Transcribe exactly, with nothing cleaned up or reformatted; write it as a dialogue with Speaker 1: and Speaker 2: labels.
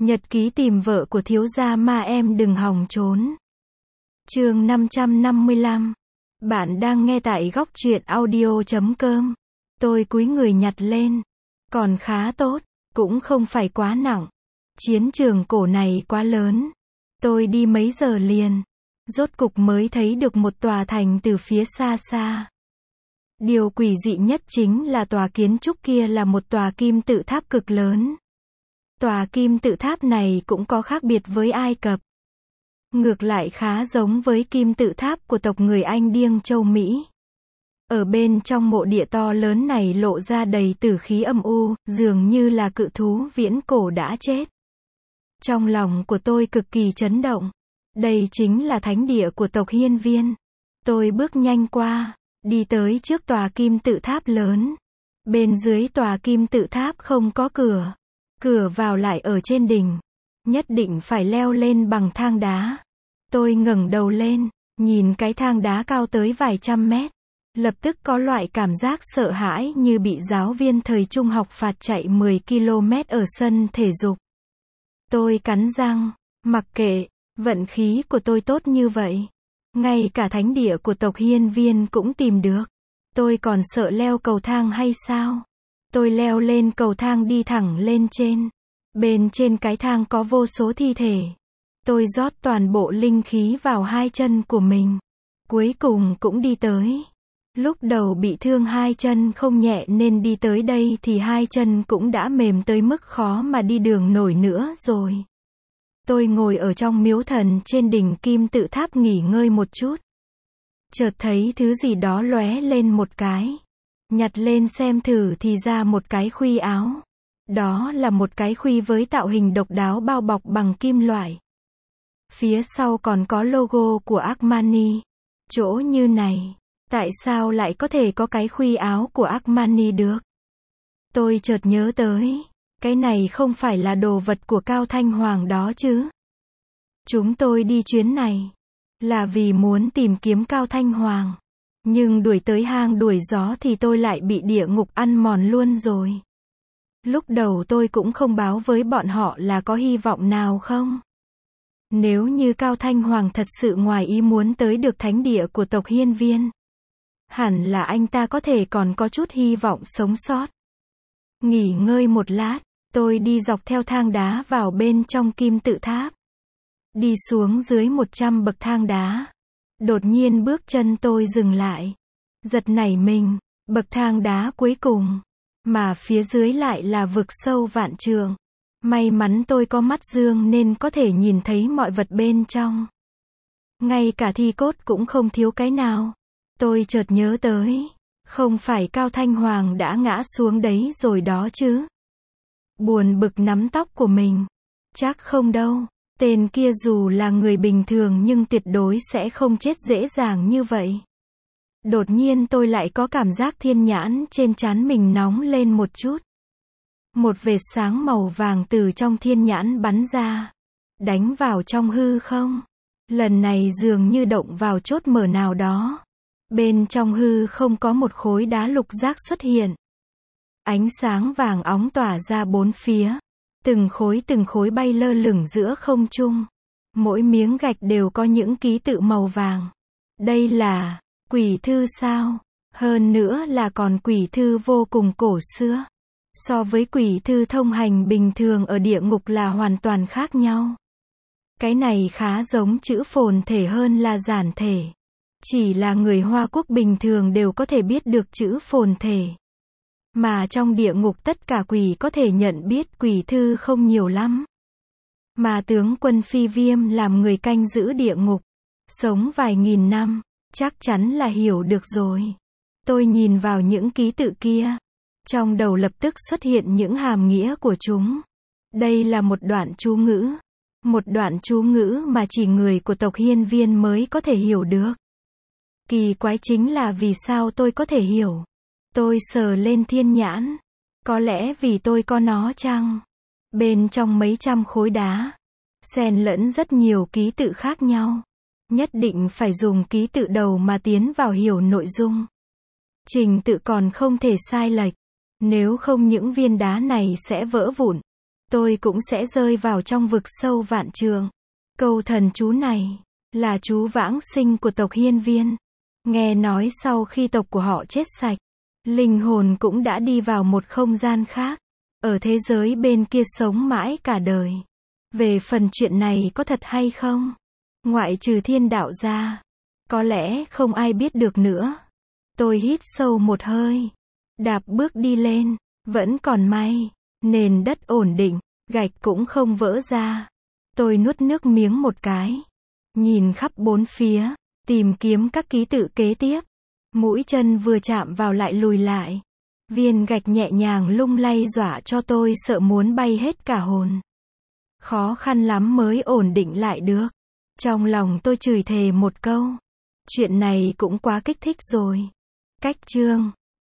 Speaker 1: Nhật ký tìm vợ của thiếu gia ma em đừng hòng trốn. Chương năm trăm năm mươi lăm. Bạn đang nghe tại góc truyện audio chấm com. Tôi cúi người nhặt lên. Còn khá tốt, cũng không phải quá nặng. Chiến trường cổ này quá lớn. Tôi đi mấy giờ liền. Rốt cục mới thấy được một tòa thành từ phía xa xa. Điều quỷ dị nhất chính là tòa kiến trúc kia là một tòa kim tự tháp cực lớn. Tòa kim tự tháp này cũng có khác biệt với Ai Cập. Ngược lại khá giống với kim tự tháp của tộc người Anh Điêng châu Mỹ. Ở bên trong mộ địa to lớn này lộ ra đầy tử khí âm u, dường như là cự thú viễn cổ đã chết. Trong lòng của tôi cực kỳ chấn động. Đây chính là thánh địa của tộc Hiên Viên. Tôi bước nhanh qua, đi tới trước tòa kim tự tháp lớn. Bên dưới tòa kim tự tháp không có cửa. Cửa vào lại ở trên đỉnh. Nhất định phải leo lên bằng thang đá. Tôi ngẩng đầu lên, nhìn cái thang đá cao tới vài trăm mét. Lập tức có loại cảm giác sợ hãi như bị giáo viên thời trung học phạt chạy mười ki lô mét ở sân thể dục. Tôi cắn răng, mặc kệ, vận khí của tôi tốt như vậy. Ngay cả thánh địa của tộc Hiên Viên cũng tìm được. Tôi còn sợ leo cầu thang hay sao? Tôi leo lên cầu thang đi thẳng lên trên. Bên trên cái thang có vô số thi thể. Tôi rót toàn bộ linh khí vào hai chân của mình. Cuối cùng cũng đi tới. Lúc đầu bị thương hai chân không nhẹ nên đi tới đây thì hai chân cũng đã mềm tới mức khó mà đi đường nổi nữa rồi. Tôi ngồi ở trong miếu thần trên đỉnh kim tự tháp nghỉ ngơi một chút. Chợt thấy thứ gì đó lóe lên một cái. Nhặt lên xem thử thì ra một cái khuy áo. Đó là một cái khuy với tạo hình độc đáo bao bọc bằng kim loại. Phía sau còn có logo của Armani. Chỗ như này, tại sao lại có thể có cái khuy áo của Armani được? Tôi chợt nhớ tới, cái này không phải là đồ vật của Cao Thanh Hoàng đó chứ? Chúng tôi đi chuyến này là vì muốn tìm kiếm Cao Thanh Hoàng. Nhưng đuổi tới hang đuổi gió thì tôi lại bị địa ngục ăn mòn luôn rồi. Lúc đầu tôi cũng không báo với bọn họ là có hy vọng nào không. Nếu như Cao Thanh Hoàng thật sự ngoài ý muốn tới được thánh địa của tộc Hiên Viên, hẳn là anh ta có thể còn có chút hy vọng sống sót. Nghỉ ngơi một lát, tôi đi dọc theo thang đá vào bên trong kim tự tháp. Đi xuống dưới một trăm bậc thang đá. Đột nhiên bước chân tôi dừng lại. Giật nảy mình, bậc thang đá cuối cùng. Mà phía dưới lại là vực sâu vạn trượng. May mắn tôi có mắt dương nên có thể nhìn thấy mọi vật bên trong. Ngay cả thi cốt cũng không thiếu cái nào. Tôi chợt nhớ tới. Không phải Cao Thanh Hoàng đã ngã xuống đấy rồi đó chứ? Buồn bực nắm tóc của mình. Chắc không đâu. Tên kia dù là người bình thường nhưng tuyệt đối sẽ không chết dễ dàng như vậy. Đột nhiên tôi lại có cảm giác thiên nhãn trên trán mình nóng lên một chút. Một vệt sáng màu vàng từ trong thiên nhãn bắn ra. Đánh vào trong hư không. Lần này dường như động vào chốt mở nào đó. Bên trong hư không có một khối đá lục giác xuất hiện. Ánh sáng vàng óng tỏa ra bốn phía. Từng khối từng khối bay lơ lửng giữa không trung. Mỗi miếng gạch đều có những ký tự màu vàng. Đây là quỷ thư sao? Hơn nữa là còn quỷ thư vô cùng cổ xưa. So với quỷ thư thông hành bình thường ở địa ngục là hoàn toàn khác nhau. Cái này khá giống chữ phồn thể hơn là giản thể. Chỉ là người Hoa Quốc bình thường đều có thể biết được chữ phồn thể. Mà trong địa ngục tất cả quỷ có thể nhận biết quỷ thư không nhiều lắm. Mà tướng quân Phi Viêm làm người canh giữ địa ngục. Sống vài nghìn năm, chắc chắn là hiểu được rồi. Tôi nhìn vào những ký tự kia. Trong đầu lập tức xuất hiện những hàm nghĩa của chúng. Đây là một đoạn chú ngữ. Một đoạn chú ngữ mà chỉ người của tộc Hiên Viên mới có thể hiểu được. Kỳ quái chính là vì sao tôi có thể hiểu. Tôi sờ lên thiên nhãn. Có lẽ vì tôi có nó chăng? Bên trong mấy trăm khối đá, xen lẫn rất nhiều ký tự khác nhau. Nhất định phải dùng ký tự đầu mà tiến vào hiểu nội dung. Trình tự còn không thể sai lệch. Nếu không những viên đá này sẽ vỡ vụn. tôi cũng sẽ rơi vào trong vực sâu vạn trượng. Câu thần chú này là chú vãng sinh của tộc Hiên Viên. Nghe nói sau khi tộc của họ chết sạch, linh hồn cũng đã đi vào một không gian khác, ở thế giới bên kia sống mãi cả đời. Về phần chuyện này có thật hay không, ngoại trừ thiên đạo ra, có lẽ không ai biết được nữa. Tôi hít sâu một hơi, đạp bước đi lên, vẫn còn may, nền đất ổn định, gạch cũng không vỡ ra. Tôi nuốt nước miếng một cái, nhìn khắp bốn phía, tìm kiếm các ký tự kế tiếp. Mũi chân vừa chạm vào lại lùi lại. Viên gạch nhẹ nhàng lung lay dọa cho tôi sợ muốn bay hết cả hồn. Khó khăn lắm mới ổn định lại được. Trong lòng tôi chửi thề một câu. Chuyện này cũng quá kích thích rồi. Cách chương